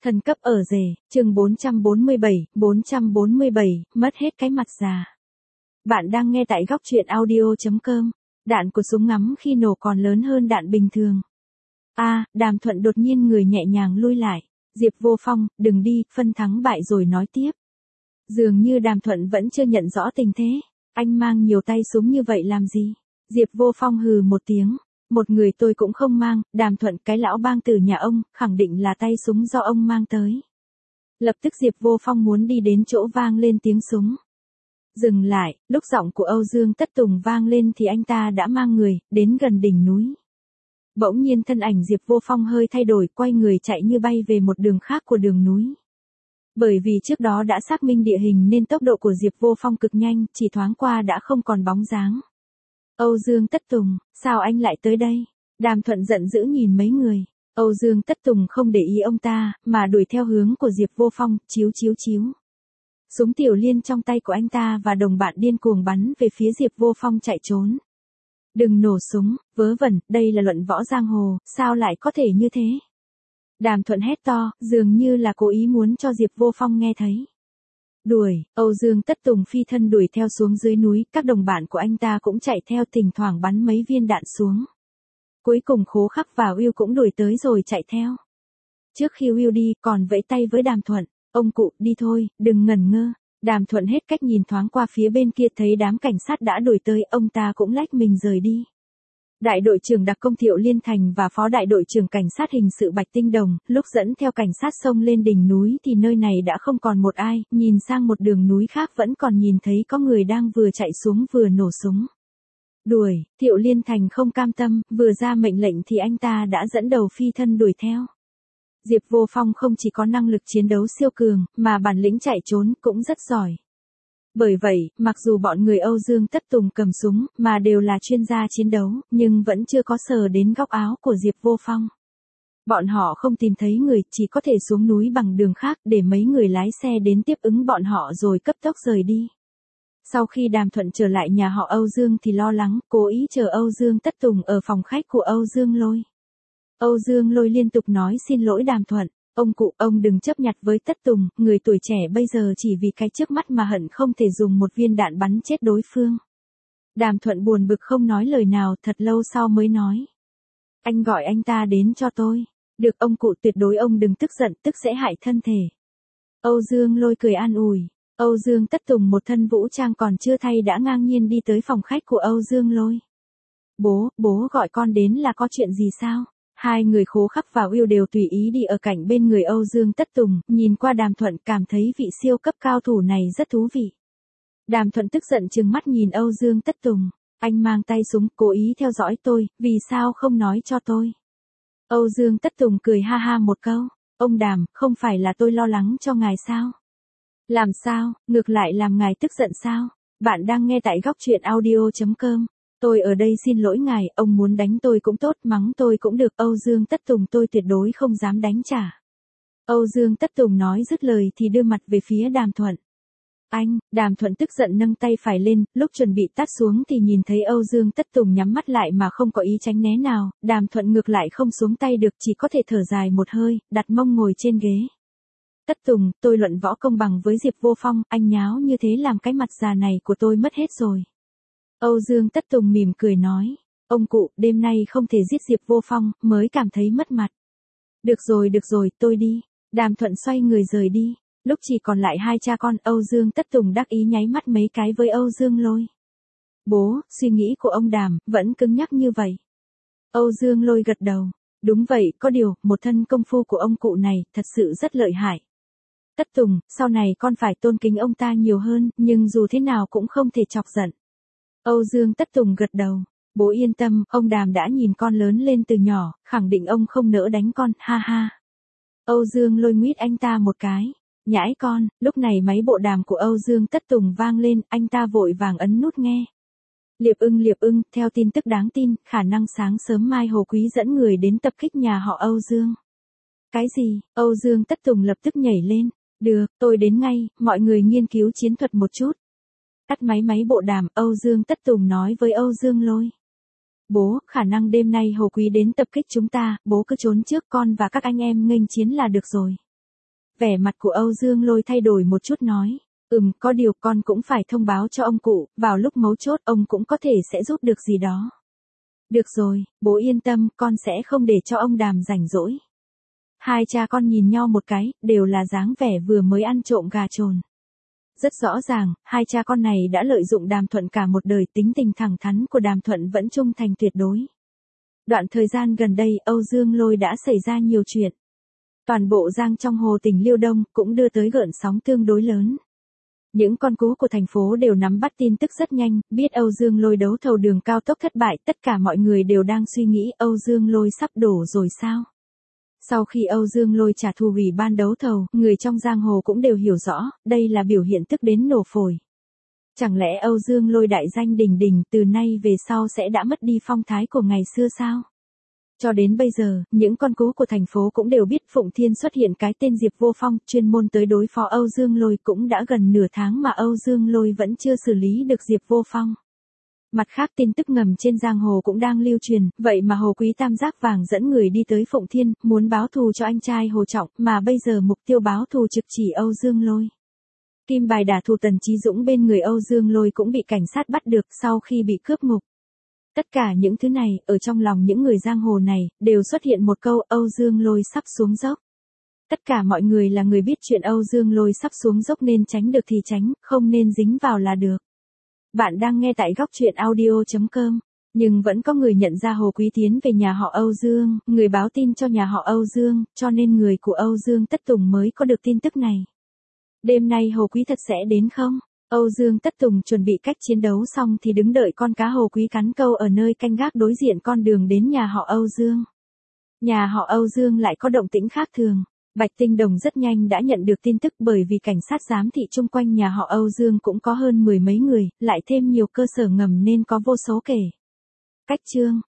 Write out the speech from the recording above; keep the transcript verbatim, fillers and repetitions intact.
Thần cấp ở rể, chương bốn trăm bốn mươi bảy, bốn trăm bốn mươi bảy, mất hết cái mặt già. Bạn đang nghe tại góc truyện audio chấm com. Đạn của súng ngắm khi nổ còn lớn hơn đạn bình thường. A, à, Đàm Thuận đột nhiên người nhẹ nhàng lui lại. Diệp Vô Phong, đừng đi, phân thắng bại rồi nói tiếp. Dường như Đàm Thuận vẫn chưa nhận rõ tình thế. Anh mang nhiều tay súng như vậy làm gì? Diệp Vô Phong hừ một tiếng. Một người tôi cũng không mang, Đàm Thuận cái lão bang tử nhà ông, khẳng định là tay súng do ông mang tới. Lập tức Diệp Vô Phong muốn đi đến chỗ vang lên tiếng súng. Dừng lại, lúc giọng của Âu Dương Tất Tùng vang lên thì anh ta đã mang người, đến gần đỉnh núi. Bỗng nhiên thân ảnh Diệp Vô Phong hơi thay đổi, quay người chạy như bay về một đường khác của đường núi. Bởi vì trước đó đã xác minh địa hình nên tốc độ của Diệp Vô Phong cực nhanh, chỉ thoáng qua đã không còn bóng dáng. Âu Dương Tất Tùng, sao anh lại tới đây? Đàm Thuận giận dữ nhìn mấy người. Âu Dương Tất Tùng không để ý ông ta, mà đuổi theo hướng của Diệp Vô Phong, chiếu chiếu chiếu. Súng tiểu liên trong tay của anh ta và đồng bạn điên cuồng bắn về phía Diệp Vô Phong chạy trốn. Đừng nổ súng, vớ vẩn, đây là luận võ giang hồ, sao lại có thể như thế? Đàm Thuận hét to, dường như là cố ý muốn cho Diệp Vô Phong nghe thấy. Đuổi, Âu Dương Tất Tùng phi thân đuổi theo xuống dưới núi, các đồng bạn của anh ta cũng chạy theo, thỉnh thoảng bắn mấy viên đạn xuống. Cuối cùng Khố Khắc và Will cũng đuổi tới rồi chạy theo. Trước khi Will đi, còn vẫy tay với Đàm Thuận, ông cụ, đi thôi, đừng ngẩn ngơ. Đàm Thuận hết cách nhìn thoáng qua phía bên kia thấy đám cảnh sát đã đuổi tới, ông ta cũng lách mình rời đi. Đại đội trưởng đặc công Thiệu Liên Thành và phó đại đội trưởng cảnh sát hình sự Bạch Tinh Đồng, lúc dẫn theo cảnh sát xông lên đỉnh núi thì nơi này đã không còn một ai, nhìn sang một đường núi khác vẫn còn nhìn thấy có người đang vừa chạy xuống vừa nổ súng. Đuổi, Thiệu Liên Thành không cam tâm, vừa ra mệnh lệnh thì anh ta đã dẫn đầu phi thân đuổi theo. Diệp Vô Phong không chỉ có năng lực chiến đấu siêu cường, mà bản lĩnh chạy trốn cũng rất giỏi. Bởi vậy, mặc dù bọn người Âu Dương Tất Tùng cầm súng, mà đều là chuyên gia chiến đấu, nhưng vẫn chưa có sờ đến góc áo của Diệp Vô Phong. Bọn họ không tìm thấy người, chỉ có thể xuống núi bằng đường khác để mấy người lái xe đến tiếp ứng bọn họ rồi cấp tốc rời đi. Sau khi Đàm Thuận trở lại nhà họ Âu Dương thì lo lắng, cố ý chờ Âu Dương Tất Tùng ở phòng khách của Âu Dương Lôi. Âu Dương Lôi liên tục nói xin lỗi Đàm Thuận. Ông cụ, ông đừng chấp nhặt với Tất Tùng, người tuổi trẻ bây giờ chỉ vì cái trước mắt mà hận không thể dùng một viên đạn bắn chết đối phương. Đàm Thuận buồn bực không nói lời nào, thật lâu sau mới nói. Anh gọi anh ta đến cho tôi. Được ông cụ, tuyệt đối ông đừng tức giận, tức sẽ hại thân thể. Âu Dương Lôi cười an ủi. Âu Dương Tất Tùng một thân vũ trang còn chưa thay đã ngang nhiên đi tới phòng khách của Âu Dương Lôi. Bố, bố gọi con đến là có chuyện gì sao? Hai người Khố Khắc và Will đều tùy ý đi ở cạnh bên người Âu Dương Tất Tùng, nhìn qua Đàm Thuận cảm thấy vị siêu cấp cao thủ này rất thú vị. Đàm Thuận tức giận trừng mắt nhìn Âu Dương Tất Tùng, anh mang tay súng, cố ý theo dõi tôi, vì sao không nói cho tôi? Âu Dương Tất Tùng cười ha ha một câu, ông Đàm, không phải là tôi lo lắng cho ngài sao? Làm sao, ngược lại làm ngài tức giận sao? Bạn đang nghe tại góc truyện audio chấm com. Tôi ở đây xin lỗi ngài, ông muốn đánh tôi cũng tốt, mắng tôi cũng được, Âu Dương Tất Tùng tôi tuyệt đối không dám đánh trả. Âu Dương Tất Tùng nói dứt lời thì đưa mặt về phía Đàm Thuận. Anh, Đàm Thuận tức giận nâng tay phải lên, lúc chuẩn bị tát xuống thì nhìn thấy Âu Dương Tất Tùng nhắm mắt lại mà không có ý tránh né nào, Đàm Thuận ngược lại không xuống tay được, chỉ có thể thở dài một hơi, đặt mông ngồi trên ghế. Tất Tùng, tôi luận võ công bằng với Diệp Vô Phong, anh nháo như thế làm cái mặt già này của tôi mất hết rồi. Âu Dương Tất Tùng mỉm cười nói, ông cụ, đêm nay không thể giết Diệp Vô Phong, mới cảm thấy mất mặt. Được rồi được rồi, tôi đi. Đàm Thuận xoay người rời đi, lúc chỉ còn lại hai cha con, Âu Dương Tất Tùng đắc ý nháy mắt mấy cái với Âu Dương Lôi. Bố, suy nghĩ của ông Đàm, vẫn cứng nhắc như vậy. Âu Dương Lôi gật đầu, đúng vậy, có điều, một thân công phu của ông cụ này, thật sự rất lợi hại. Tất Tùng, sau này con phải tôn kính ông ta nhiều hơn, nhưng dù thế nào cũng không thể chọc giận. Âu Dương Tất Tùng gật đầu, bố yên tâm, ông Đàm đã nhìn con lớn lên từ nhỏ, khẳng định ông không nỡ đánh con, ha ha. Âu Dương Lôi nguyết anh ta một cái, nhãi con, lúc này máy bộ đàm của Âu Dương Tất Tùng vang lên, anh ta vội vàng ấn nút nghe. Liệp ưng liệp ưng, theo tin tức đáng tin, khả năng sáng sớm mai Hồ Quý dẫn người đến tập kích nhà họ Âu Dương. Cái gì? Âu Dương Tất Tùng lập tức nhảy lên, được, tôi đến ngay, mọi người nghiên cứu chiến thuật một chút. Tắt máy máy bộ đàm, Âu Dương Tất Tùng nói với Âu Dương Lôi. Bố, khả năng đêm nay Hồ Quý đến tập kích chúng ta, bố cứ trốn trước, con và các anh em nghênh chiến là được rồi. Vẻ mặt của Âu Dương Lôi thay đổi một chút nói. Ừm, có điều con cũng phải thông báo cho ông cụ, vào lúc mấu chốt ông cũng có thể sẽ giúp được gì đó. Được rồi, bố yên tâm, con sẽ không để cho ông Đàm rảnh rỗi. Hai cha con nhìn nhau một cái, đều là dáng vẻ vừa mới ăn trộm gà trồn. Rất rõ ràng, hai cha con này đã lợi dụng Đàm Thuận cả một đời, tính tình thẳng thắn của Đàm Thuận vẫn trung thành tuyệt đối. Đoạn thời gian gần đây Âu Dương Lôi đã xảy ra nhiều chuyện. Toàn bộ giang trong hồ tỉnh Liêu Đông cũng đưa tới gợn sóng tương đối lớn. Những con cú của thành phố đều nắm bắt tin tức rất nhanh, biết Âu Dương Lôi đấu thầu đường cao tốc thất bại, tất cả mọi người đều đang suy nghĩ Âu Dương Lôi sắp đổ rồi sao. Sau khi Âu Dương Lôi trả thù ủy ban đấu thầu, người trong giang hồ cũng đều hiểu rõ, đây là biểu hiện tức đến nổ phổi. Chẳng lẽ Âu Dương Lôi đại danh đình đình từ nay về sau sẽ đã mất đi phong thái của ngày xưa sao? Cho đến bây giờ, những con cú của thành phố cũng đều biết Phụng Thiên xuất hiện cái tên Diệp Vô Phong, chuyên môn tới đối phó Âu Dương Lôi, cũng đã gần nửa tháng mà Âu Dương Lôi vẫn chưa xử lý được Diệp Vô Phong. Mặt khác tin tức ngầm trên giang hồ cũng đang lưu truyền, vậy mà Hồ Quý Tam giác vàng dẫn người đi tới Phụng Thiên, muốn báo thù cho anh trai Hồ Trọng, mà bây giờ mục tiêu báo thù trực chỉ Âu Dương Lôi. Kim bài đả thù Tần Chí Dũng bên người Âu Dương Lôi cũng bị cảnh sát bắt được sau khi bị cướp ngục. Tất cả những thứ này, ở trong lòng những người giang hồ này, đều xuất hiện một câu Âu Dương Lôi sắp xuống dốc. Tất cả mọi người là người biết chuyện Âu Dương Lôi sắp xuống dốc nên tránh được thì tránh, không nên dính vào là được. Bạn đang nghe tại góc truyện audio chấm com. Nhưng vẫn có người nhận ra Hồ Quý tiến về nhà họ Âu Dương, người báo tin cho nhà họ Âu Dương, cho nên người của Âu Dương Tất Tùng mới có được tin tức này. Đêm nay Hồ Quý thật sẽ đến không? Âu Dương Tất Tùng chuẩn bị cách chiến đấu xong thì đứng đợi con cá Hồ Quý cắn câu ở nơi canh gác đối diện con đường đến nhà họ Âu Dương. Nhà họ Âu Dương lại có động tĩnh khác thường. Bạch Tinh Đồng rất nhanh đã nhận được tin tức, bởi vì cảnh sát giám thị chung quanh nhà họ Âu Dương cũng có hơn mười mấy người, lại thêm nhiều cơ sở ngầm nên có vô số kể. Cách chương